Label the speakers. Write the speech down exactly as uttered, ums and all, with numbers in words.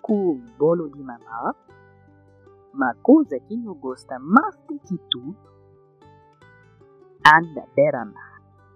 Speaker 1: com o bolo de mamá, uma coisa que não gosta mais do que tudo, anda beira-mar.